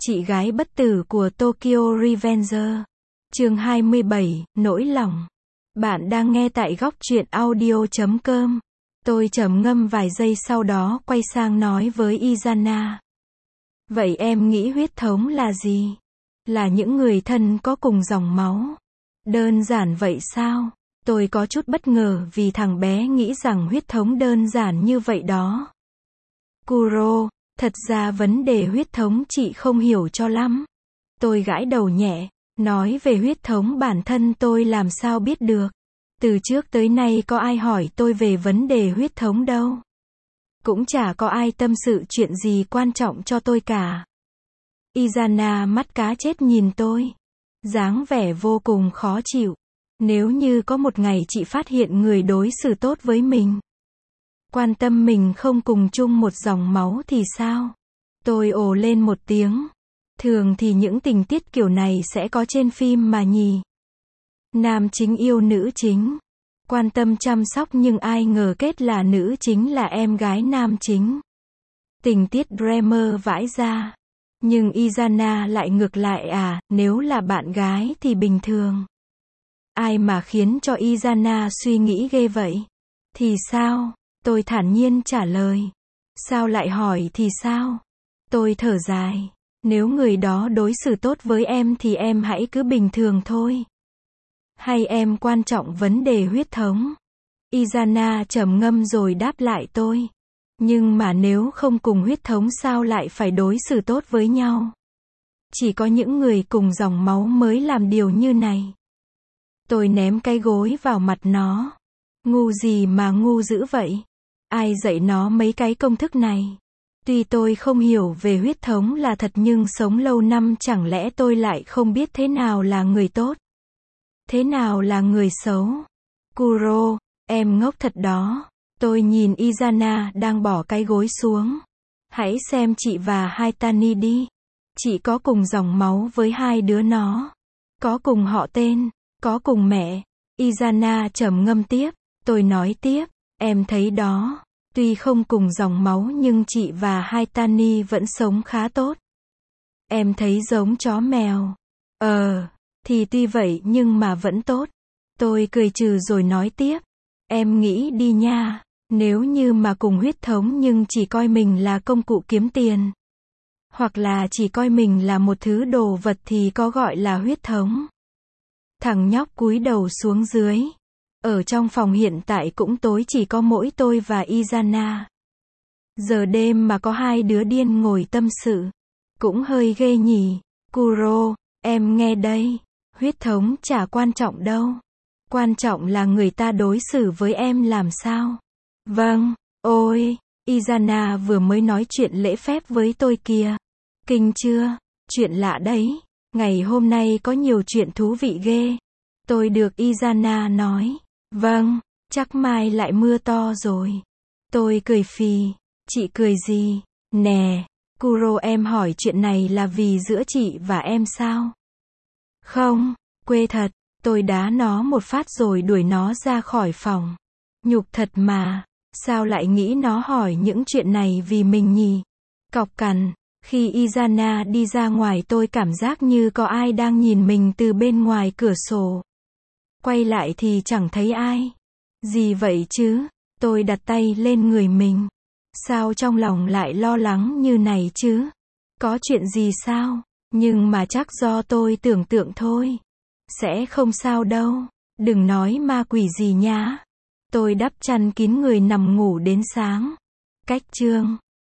Chị gái bất tử của Tokyo Revenger. Chương 27, nỗi lòng. Bạn đang nghe tại góc truyện audio.com. Tôi trầm ngâm vài giây sau đó quay sang nói với Izana. Vậy em nghĩ huyết thống là gì? Là những người thân có cùng dòng máu. Đơn giản vậy sao? Tôi có chút bất ngờ vì thằng bé nghĩ rằng huyết thống đơn giản như vậy đó. Kuro, thật ra vấn đề huyết thống chị không hiểu cho lắm. Tôi gãi đầu nhẹ, nói về huyết thống bản thân tôi làm sao biết được. Từ trước tới nay có ai hỏi tôi về vấn đề huyết thống đâu. Cũng chả có ai tâm sự chuyện gì quan trọng cho tôi cả. Izana mắt cá chết nhìn tôi. Dáng vẻ vô cùng khó chịu. Nếu như có một ngày chị phát hiện người đối xử tốt với mình, quan tâm mình không cùng chung một dòng máu thì sao? Tôi ồ lên một tiếng. Thường thì những tình tiết kiểu này sẽ có trên phim mà nhỉ. Nam chính yêu nữ chính, quan tâm chăm sóc, nhưng ai ngờ kết là nữ chính là em gái nam chính. Tình tiết drama vãi ra. Nhưng Izana lại ngược lại à, nếu là bạn gái thì bình thường. Ai mà khiến cho Izana suy nghĩ ghê vậy? Thì sao? Tôi thản nhiên trả lời. Sao lại hỏi thì sao? Tôi thở dài. Nếu người đó đối xử tốt với em thì em hãy cứ bình thường thôi. Hay em quan trọng vấn đề huyết thống? Izana trầm ngâm rồi đáp lại tôi. Nhưng mà nếu không cùng huyết thống sao lại phải đối xử tốt với nhau? Chỉ có những người cùng dòng máu mới làm điều như này. Tôi ném cái gối vào mặt nó. Ngu gì mà ngu dữ vậy? Ai dạy nó mấy cái công thức này? Tuy tôi không hiểu về huyết thống là thật, nhưng sống lâu năm chẳng lẽ tôi lại không biết thế nào là người tốt? Thế nào là người xấu? Kuro, em ngốc thật đó. Tôi nhìn Izana đang bỏ cái gối xuống. Hãy xem chị và Haitani đi. Chị có cùng dòng máu với hai đứa nó. Có cùng họ tên, có cùng mẹ. Izana trầm ngâm tiếp. Tôi nói tiếp, em thấy đó. Tuy không cùng dòng máu nhưng chị và Haitani vẫn sống khá tốt. Em thấy giống chó mèo. Thì tuy vậy nhưng mà vẫn tốt. Tôi cười trừ rồi nói tiếp. Em nghĩ đi nha. Nếu như mà cùng huyết thống nhưng chỉ coi mình là công cụ kiếm tiền, hoặc là chỉ coi mình là một thứ đồ vật thì có gọi là huyết thống? Thằng nhóc cúi đầu xuống dưới. Ở trong phòng hiện tại cũng tối, chỉ có mỗi tôi và Izana. Giờ đêm mà có hai đứa điên ngồi tâm sự. Cũng hơi ghê nhỉ. Kuro, em nghe đây. Huyết thống chả quan trọng đâu. Quan trọng là người ta đối xử với em làm sao. Vâng, ôi, Izana vừa mới nói chuyện lễ phép với tôi kìa. Kinh chưa? Chuyện lạ đấy. Ngày hôm nay có nhiều chuyện thú vị ghê. Tôi được Izana nói. Vâng, chắc mai lại mưa to rồi. Tôi cười phì. Chị cười gì? Nè, Kuro, em hỏi chuyện này là vì giữa chị và em sao? Không, quê thật. Tôi đá nó một phát rồi đuổi nó ra khỏi phòng. Nhục thật mà. Sao lại nghĩ nó hỏi những chuyện này vì mình nhỉ? Cọc cằn. Khi Izana đi ra ngoài tôi cảm giác như có ai đang nhìn mình từ bên ngoài cửa sổ. Quay lại thì chẳng thấy ai. Gì vậy chứ? Tôi đặt tay lên người mình. Sao trong lòng lại lo lắng như này chứ? Có chuyện gì sao? Nhưng mà chắc do tôi tưởng tượng thôi. Sẽ không sao đâu. Đừng nói ma quỷ gì nhá. Tôi đắp chăn kín người nằm ngủ đến sáng. Cách chương